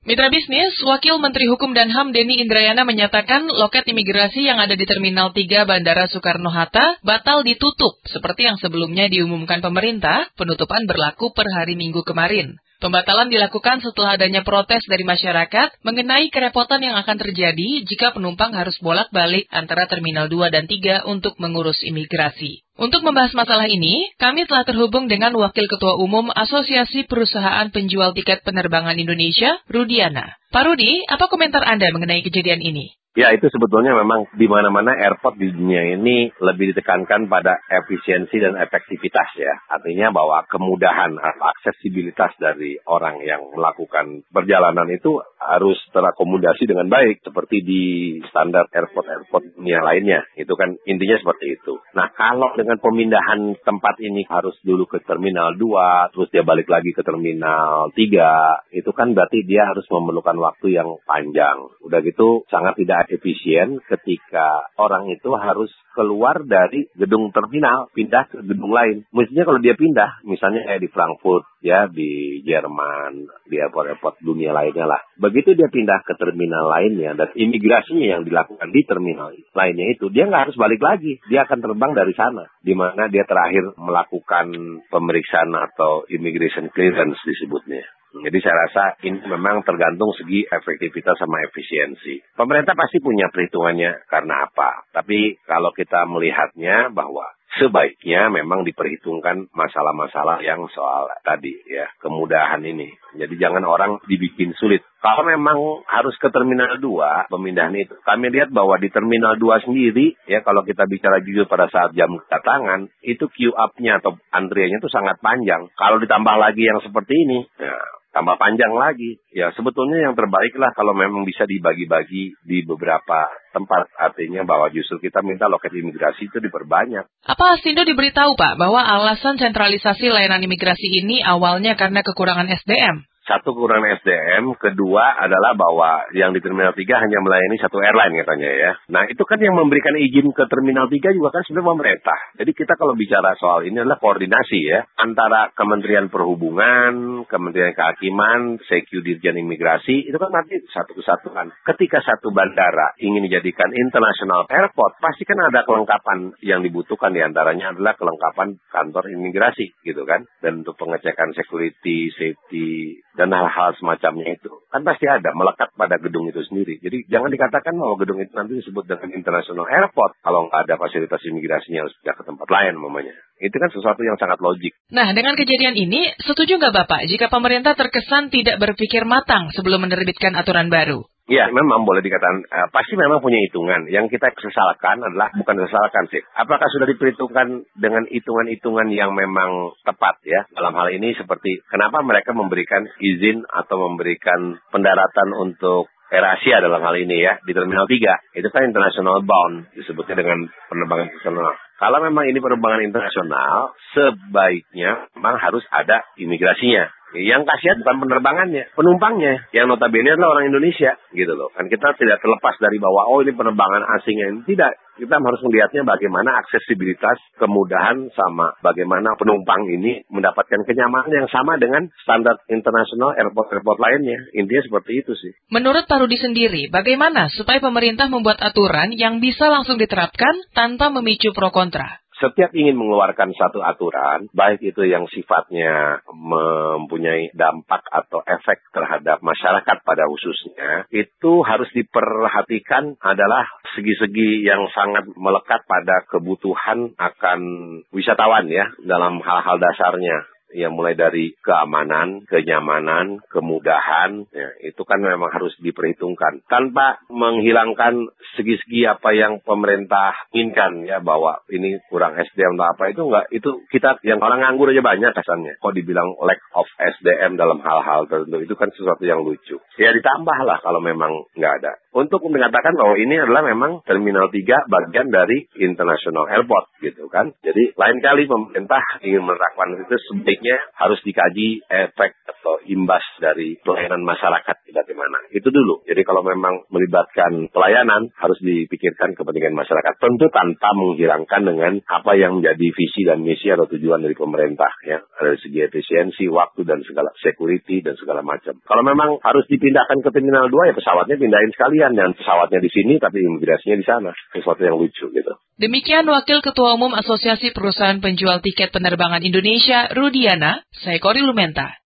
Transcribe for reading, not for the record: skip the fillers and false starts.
Mitra bisnis, Wakil Menteri Hukum dan HAM Denny Indrayana menyatakan loket imigrasi yang ada di Terminal 3 Bandara Soekarno-Hatta batal ditutup seperti yang sebelumnya diumumkan pemerintah, penutupan berlaku per hari Minggu kemarin. Pembatalan dilakukan setelah adanya protes dari masyarakat mengenai kerepotan yang akan terjadi jika penumpang harus bolak-balik antara Terminal 2 dan 3 untuk mengurus imigrasi. Untuk membahas masalah ini, kami telah terhubung dengan Wakil Ketua Umum Asosiasi Perusahaan Penjual Tiket Penerbangan Indonesia, Rudiana. Pak Rudi, apa komentar Anda mengenai kejadian ini? Ya, itu sebetulnya memang di mana-mana airport di dunia ini lebih ditekankan pada efisiensi dan efektivitas ya. Artinya bahwa kemudahan atau aksesibilitas dari orang yang melakukan perjalanan itu harus terakomodasi dengan baik seperti di standar airport-airport dunia lainnya. Itu kan intinya seperti itu. Nah, kalau dengan pemindahan tempat ini harus dulu ke Terminal 2, terus dia balik lagi ke Terminal 3, itu kan berarti dia harus memerlukan waktu yang panjang. Udah gitu sangat tidak efisien ketika orang itu harus keluar dari gedung terminal, pindah ke gedung lain. Mestinya kalau dia pindah, misalnya di Frankfurt, ya di Jerman, di airport-airport dunia lainnya lah. Begitu dia pindah ke terminal lainnya, dan imigrasinya yang dilakukan di terminal lainnya itu, dia nggak harus balik lagi. Dia akan terbang dari sana, di mana dia terakhir melakukan pemeriksaan atau immigration clearance disebutnya. Jadi saya rasa ini memang tergantung segi efektivitas sama efisiensi. Pemerintah pasti punya perhitungannya karena apa. Tapi kalau kita melihatnya bahwa sebaiknya memang diperhitungkan masalah-masalah yang soal tadi ya, kemudahan ini. Jadi jangan orang dibikin sulit. Kalau memang harus ke Terminal 2, pemindahan itu. Kami lihat bahwa di Terminal 2 sendiri, ya kalau kita bicara jujur pada saat jam kedatangan, itu queue up-nya atau antriannya itu sangat panjang. Kalau ditambah lagi yang seperti ini, ya tambah panjang lagi. Ya sebetulnya yang terbaik lah kalau memang bisa dibagi-bagi di beberapa tempat. Artinya bahwa justru kita minta loket imigrasi itu diperbanyak. Apa Astindo diberitahu Pak bahwa alasan sentralisasi layanan imigrasi ini awalnya karena kekurangan SDM? Satu, kurang SDM. Kedua adalah bahwa yang di Terminal 3 hanya melayani satu airline katanya ya. Nah itu kan yang memberikan izin ke Terminal 3 juga kan sebenarnya pemerintah. Jadi kita kalau bicara soal ini adalah koordinasi ya. Antara Kementerian Perhubungan, Kementerian Kehakiman, Secu Dirjen Imigrasi. Itu kan nanti satu kesatuan. Ketika satu bandara ingin dijadikan international airport, pasti kan ada kelengkapan yang dibutuhkan. Di antaranya adalah kelengkapan kantor imigrasi gitu kan. Dan untuk pengecekan security, safety, dan hal-hal semacamnya itu. Kan pasti ada, melekat pada gedung itu sendiri. Jadi jangan dikatakan bahwa gedung itu nanti disebut dengan International Airport kalau nggak ada fasilitas imigrasinya harus pindah ke tempat lain namanya. Itu kan sesuatu yang sangat logik. Nah, dengan kejadian ini, setuju nggak Bapak jika pemerintah terkesan tidak berpikir matang sebelum menerbitkan aturan baru? Ya, memang boleh dikatakan, pasti memang punya hitungan. Yang kita sesalkan adalah, bukan sesalkan sih, apakah sudah diperhitungkan dengan hitungan-hitungan yang memang tepat ya. Dalam hal ini seperti, kenapa mereka memberikan izin atau memberikan pendaratan untuk AirAsia dalam hal ini ya, di Terminal 3. Itu kan international bound, disebutnya dengan penerbangan internasional. Kalau memang ini penerbangan internasional, sebaiknya memang harus ada imigrasinya. Yang kasihan bukan penerbangannya, penumpangnya, yang notabene adalah orang Indonesia, gitu loh. Kan kita tidak terlepas dari bahwa, oh ini penerbangan asingnya. Tidak, kita harus melihatnya bagaimana aksesibilitas, kemudahan, sama bagaimana penumpang ini mendapatkan kenyamanan yang sama dengan standar internasional airport-airport lainnya. Intinya seperti itu sih. Menurut Pak Rudi sendiri, bagaimana supaya pemerintah membuat aturan yang bisa langsung diterapkan tanpa memicu pro kontra? Setiap ingin mengeluarkan satu aturan, baik itu yang sifatnya mempunyai dampak atau efek terhadap masyarakat pada khususnya, itu harus diperhatikan adalah segi-segi yang sangat melekat pada kebutuhan akan wisatawan ya, dalam hal-hal dasarnya. Ya mulai dari keamanan, kenyamanan, kemudahan, ya, itu kan memang harus diperhitungkan. Tanpa menghilangkan segi-segi apa yang pemerintah inginkan, ya bahwa ini kurang SDM atau apa, itu enggak. Itu kita, yang orang nganggur aja banyak kesannya. Kok dibilang lack of SDM dalam hal-hal tertentu, itu kan sesuatu yang lucu. Ya ditambahlah kalau memang nggak ada. Untuk mengatakan bahwa ini adalah memang Terminal 3 bagian dari International Airport, gitu kan. Jadi lain kali pemerintah ingin menerapkan itu sebaiknya harus dikaji efek atau imbas dari pelayanan masyarakat. bagaimana. Itu dulu. Jadi kalau memang melibatkan pelayanan, harus dipikirkan kepentingan masyarakat. Tentu tanpa menghilangkan dengan apa yang menjadi visi dan misi atau tujuan dari pemerintah, ya. Dari segi efisiensi, waktu, dan segala security, dan segala macam. Kalau memang harus dipindahkan ke Terminal 2, ya pesawatnya pindahin sekalian. Dan pesawatnya di sini, tapi imigrasinya di sana. Sesuatu yang lucu, gitu. Demikian Wakil Ketua Umum Asosiasi Perusahaan Penjual Tiket Penerbangan Indonesia, Rudiana, saya Kori Lumenta.